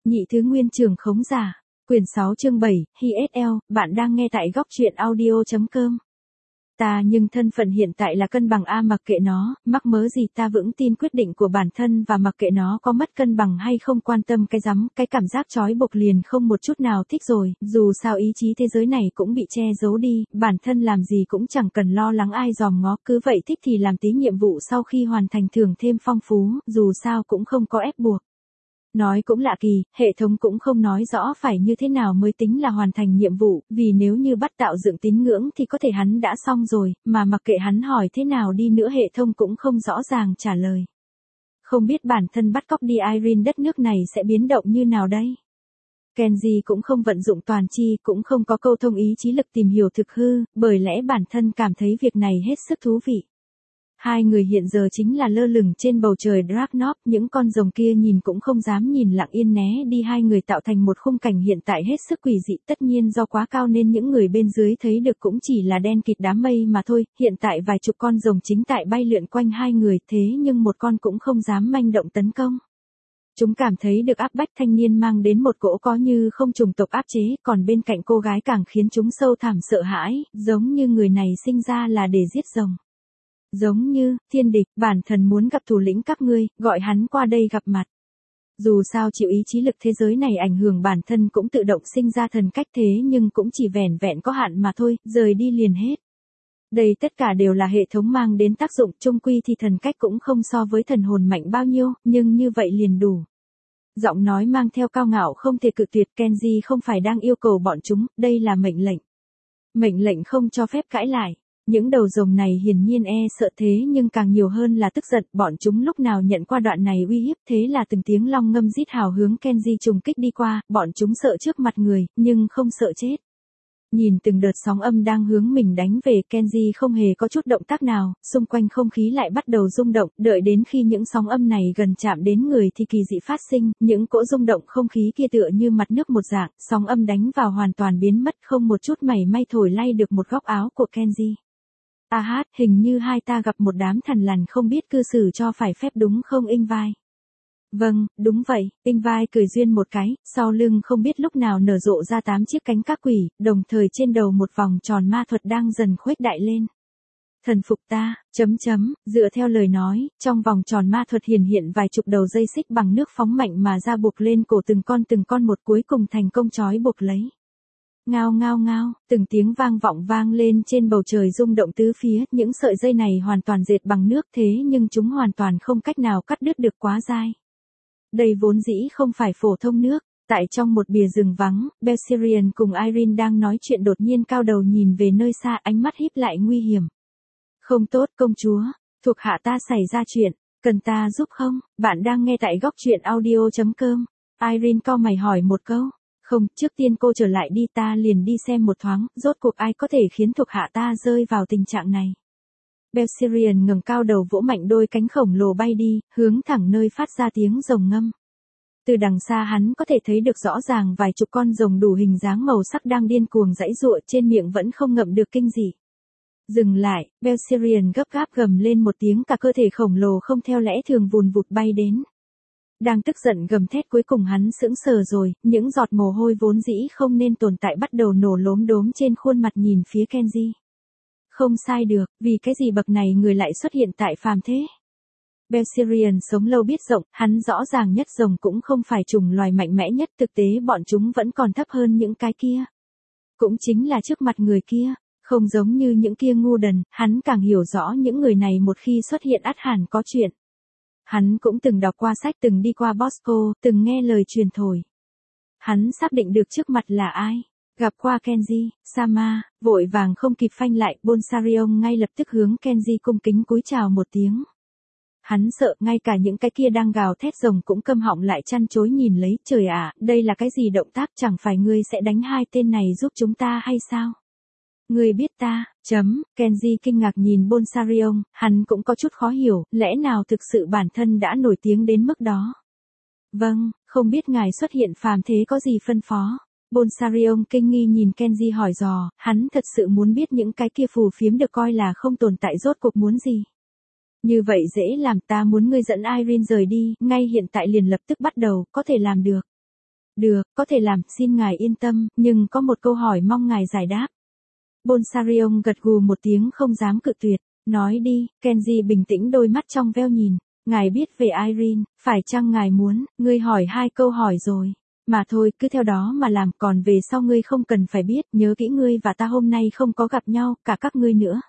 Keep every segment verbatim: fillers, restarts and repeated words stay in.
Nhị thứ nguyên trường khống giả. Quyển sáu chương bảy, hi ét lờ, bạn đang nghe tại góc truyện audio.com. Ta nhưng thân phận hiện tại là cân bằng a mặc kệ nó, mắc mớ gì ta vững tin quyết định của bản thân và mặc kệ nó có mất cân bằng hay không quan tâm cái rắm, cái cảm giác trói buộc liền không một chút nào thích rồi, dù sao ý chí thế giới này cũng bị che giấu đi, bản thân làm gì cũng chẳng cần lo lắng ai dòm ngó, cứ vậy thích thì làm tí nhiệm vụ sau khi hoàn thành thưởng thêm phong phú, dù sao cũng không có ép buộc. Nói cũng lạ kỳ, hệ thống cũng không nói rõ phải như thế nào mới tính là hoàn thành nhiệm vụ, vì nếu như bắt tạo dựng tín ngưỡng thì có thể hắn đã xong rồi, mà mặc kệ hắn hỏi thế nào đi nữa hệ thống cũng không rõ ràng trả lời. Không biết bản thân bắt cóc đi Irene đất nước này sẽ biến động như nào đây? Kenji cũng không vận dụng toàn chi, cũng không có câu thông ý chí lực tìm hiểu thực hư, bởi lẽ bản thân cảm thấy việc này hết sức thú vị. Hai người hiện giờ chính là lơ lửng trên bầu trời Dragnop, những con rồng kia nhìn cũng không dám nhìn lặng yên né đi, hai người tạo thành một khung cảnh hiện tại hết sức quỷ dị, tất nhiên do quá cao nên những người bên dưới thấy được cũng chỉ là đen kịt đám mây mà thôi, hiện tại vài chục con rồng chính tại bay lượn quanh hai người, thế nhưng một con cũng không dám manh động tấn công. Chúng cảm thấy được áp bách thanh niên mang đến một cỗ có như không chủng tộc áp chế, còn bên cạnh cô gái càng khiến chúng sâu thẳm sợ hãi, giống như người này sinh ra là để giết rồng. Giống như, thiên địch, bản thần muốn gặp thủ lĩnh các ngươi, gọi hắn qua đây gặp mặt. Dù sao chịu ý chí lực thế giới này ảnh hưởng bản thân cũng tự động sinh ra thần cách thế nhưng cũng chỉ vẻn vẹn có hạn mà thôi, rời đi liền hết. Đây tất cả đều là hệ thống mang đến tác dụng, chung quy thì thần cách cũng không so với thần hồn mạnh bao nhiêu, nhưng như vậy liền đủ. Giọng nói mang theo cao ngạo không thể cự tuyệt, Kenji không phải đang yêu cầu bọn chúng, đây là mệnh lệnh. Mệnh lệnh không cho phép cãi lại. Những đầu rồng này hiển nhiên e sợ thế nhưng càng nhiều hơn là tức giận, bọn chúng lúc nào nhận qua đoạn này uy hiếp thế là từng tiếng long ngâm rít hào hướng Kenji trùng kích đi qua, bọn chúng sợ trước mặt người, nhưng không sợ chết. Nhìn từng đợt sóng âm đang hướng mình đánh về, Kenji không hề có chút động tác nào, xung quanh không khí lại bắt đầu rung động, đợi đến khi những sóng âm này gần chạm đến người thì kỳ dị phát sinh, những cỗ rung động không khí kia tựa như mặt nước một dạng, sóng âm đánh vào hoàn toàn biến mất, không một chút mảy may thổi lay được một góc áo của Kenji. A hát, hình như hai ta gặp một đám thằn lằn không biết cư xử cho phải phép đúng không Inh Vai? Vâng, đúng vậy, Inh Vai cười duyên một cái, sau lưng không biết lúc nào nở rộ ra tám chiếc cánh cá quỷ, đồng thời trên đầu một vòng tròn ma thuật đang dần khuếch đại lên. Thần phục ta, chấm chấm, dựa theo lời nói, trong vòng tròn ma thuật hiển hiện vài chục đầu dây xích bằng nước phóng mạnh mà ra buộc lên cổ từng con từng con một cuối cùng thành công trói buộc lấy. Ngao ngao ngao, từng tiếng vang vọng vang lên trên bầu trời rung động tứ phía, những sợi dây này hoàn toàn dệt bằng nước thế nhưng chúng hoàn toàn không cách nào cắt đứt được quá dai. Đây vốn dĩ không phải phổ thông nước, tại trong một bìa rừng vắng, Belsirian cùng Irene đang nói chuyện đột nhiên cao đầu nhìn về nơi xa, ánh mắt híp lại nguy hiểm. Không tốt công chúa, thuộc hạ ta xảy ra chuyện, cần ta giúp không? Bạn đang nghe tại góc truyện audio.com. Irene cau mày hỏi một câu. Không, trước tiên cô trở lại đi, ta liền đi xem một thoáng, rốt cuộc ai có thể khiến thuộc hạ ta rơi vào tình trạng này. Belsirian ngẩng cao đầu vỗ mạnh đôi cánh khổng lồ bay đi, hướng thẳng nơi phát ra tiếng rồng ngâm. Từ đằng xa hắn có thể thấy được rõ ràng vài chục con rồng đủ hình dáng màu sắc đang điên cuồng giãy giụa, trên miệng vẫn không ngậm được kinh dị. Dừng lại, Belsirian gấp gáp gầm lên một tiếng, cả cơ thể khổng lồ không theo lẽ thường vùn vụt bay đến. Đang tức giận gầm thét cuối cùng hắn sững sờ rồi, những giọt mồ hôi vốn dĩ không nên tồn tại bắt đầu nổ lốm đốm trên khuôn mặt nhìn phía Kenji. Không sai được, vì cái gì bậc này người lại xuất hiện tại phàm thế? Belsirian sống lâu biết rộng, hắn rõ ràng nhất rồng cũng không phải chủng loài mạnh mẽ nhất, thực tế bọn chúng vẫn còn thấp hơn những cái kia. Cũng chính là trước mặt người kia, không giống như những kia ngu đần, hắn càng hiểu rõ những người này một khi xuất hiện ắt hẳn có chuyện. Hắn cũng từng đọc qua sách, từng đi qua Bosco, từng nghe lời truyền thổi. Hắn xác định được trước mặt là ai. Gặp qua Kenji, Sama, vội vàng không kịp phanh lại, Bonsarion ngay lập tức hướng Kenji cung kính cúi chào một tiếng. Hắn sợ, ngay cả những cái kia đang gào thét rồng cũng câm họng lại chăn chối nhìn lấy, trời ạ, đây là cái gì động tác, chẳng phải ngươi sẽ đánh hai tên này giúp chúng ta hay sao? Ngươi biết ta, chấm, Kenji kinh ngạc nhìn Bonsarion, hắn cũng có chút khó hiểu, lẽ nào thực sự bản thân đã nổi tiếng đến mức đó? Vâng, không biết ngài xuất hiện phàm thế có gì phân phó? Bonsarion kinh nghi nhìn Kenji hỏi dò, hắn thật sự muốn biết những cái kia phù phiếm được coi là không tồn tại rốt cuộc muốn gì. Như vậy dễ làm, ta muốn ngươi dẫn Irene rời đi, ngay hiện tại liền lập tức bắt đầu, có thể làm được. Được, có thể làm, xin ngài yên tâm, nhưng có một câu hỏi mong ngài giải đáp. Bonsarion gật gù một tiếng không dám cự tuyệt. Nói đi, Kenji bình tĩnh đôi mắt trong veo nhìn. Ngài biết về Irene, phải chăng ngài muốn, ngươi hỏi hai câu hỏi rồi. Mà thôi, cứ theo đó mà làm, còn về sau ngươi không cần phải biết, nhớ kỹ ngươi và ta hôm nay không có gặp nhau, cả các ngươi nữa.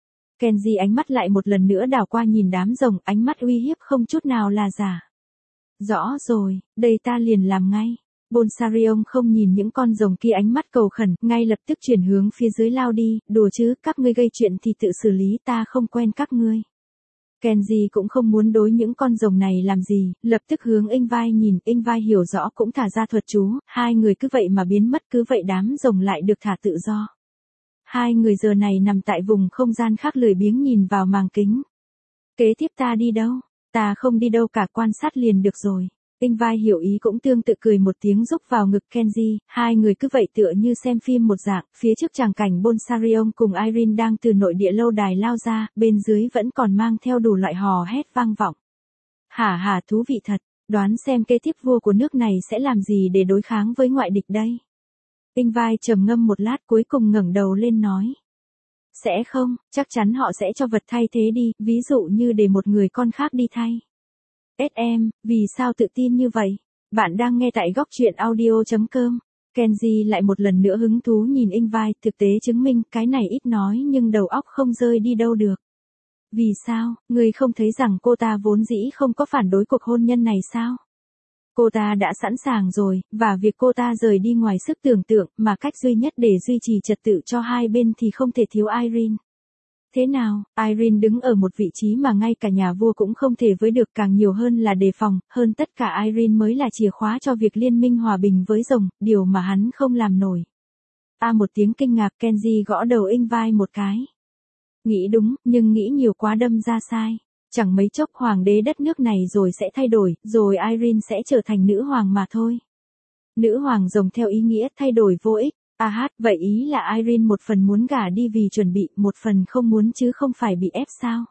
Kenji ánh mắt lại một lần nữa đảo qua nhìn đám rồng, ánh mắt uy hiếp không chút nào là giả. Rõ rồi, đây ta liền làm ngay. Bonsarion không nhìn những con rồng kia ánh mắt cầu khẩn, ngay lập tức chuyển hướng phía dưới lao đi, đùa chứ, các ngươi gây chuyện thì tự xử lý, ta không quen các ngươi. Kenji cũng không muốn đối những con rồng này làm gì, lập tức hướng Ingvai nhìn, Ingvai hiểu rõ cũng thả ra thuật chú, hai người cứ vậy mà biến mất, cứ vậy đám rồng lại được thả tự do. Hai người giờ này nằm tại vùng không gian khác lười biếng nhìn vào màng kính. Kế tiếp ta đi đâu? Ta không đi đâu cả, quan sát liền được rồi. Ingvai hiểu ý cũng tương tự cười một tiếng rúc vào ngực Kenji, hai người cứ vậy tựa như xem phim một dạng, phía trước tràng cảnh Bonsarion cùng Irene đang từ nội địa lâu đài lao ra, bên dưới vẫn còn mang theo đủ loại hò hét vang vọng. Hả hả thú vị thật, đoán xem kế tiếp vua của nước này sẽ làm gì để đối kháng với ngoại địch đây. Ingvai trầm ngâm một lát cuối cùng ngẩng đầu lên nói. Sẽ không, chắc chắn họ sẽ cho vật thay thế đi, ví dụ như để một người con khác đi thay. ét em, vì sao tự tin như vậy? Bạn đang nghe tại góc truyện audio chấm com. Kenji lại một lần nữa hứng thú nhìn Ingvai, thực tế chứng minh cái này ít nói nhưng đầu óc không rơi đi đâu được. Vì sao, người không thấy rằng cô ta vốn dĩ không có phản đối cuộc hôn nhân này sao? Cô ta đã sẵn sàng rồi, và việc cô ta rời đi ngoài sức tưởng tượng, mà cách duy nhất để duy trì trật tự cho hai bên thì không thể thiếu Irene. Thế nào, Irene đứng ở một vị trí mà ngay cả nhà vua cũng không thể với được, càng nhiều hơn là đề phòng, hơn tất cả Irene mới là chìa khóa cho việc liên minh hòa bình với rồng, điều mà hắn không làm nổi. A à, một tiếng kinh ngạc, Kenji gõ đầu Ingvai một cái. Nghĩ đúng, nhưng nghĩ nhiều quá đâm ra sai. Chẳng mấy chốc hoàng đế đất nước này rồi sẽ thay đổi, rồi Irene sẽ trở thành nữ hoàng mà thôi. Nữ hoàng rồng theo ý nghĩa thay đổi vô ích. À hát, vậy ý là Irene một phần muốn gả đi vì chuẩn bị, một phần không muốn chứ không phải bị ép sao?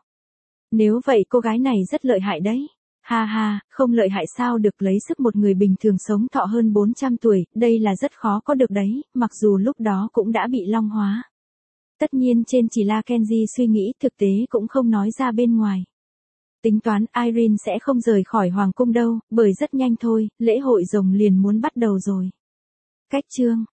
Nếu vậy cô gái này rất lợi hại đấy. Ha ha, không lợi hại sao được, lấy sức một người bình thường sống thọ hơn bốn trăm tuổi, đây là rất khó có được đấy, mặc dù lúc đó cũng đã bị long hóa. Tất nhiên trên chỉ là Kenji suy nghĩ, thực tế cũng không nói ra bên ngoài. Tính toán Irene sẽ không rời khỏi hoàng cung đâu, bởi rất nhanh thôi, lễ hội rồng liền muốn bắt đầu rồi. Cách chương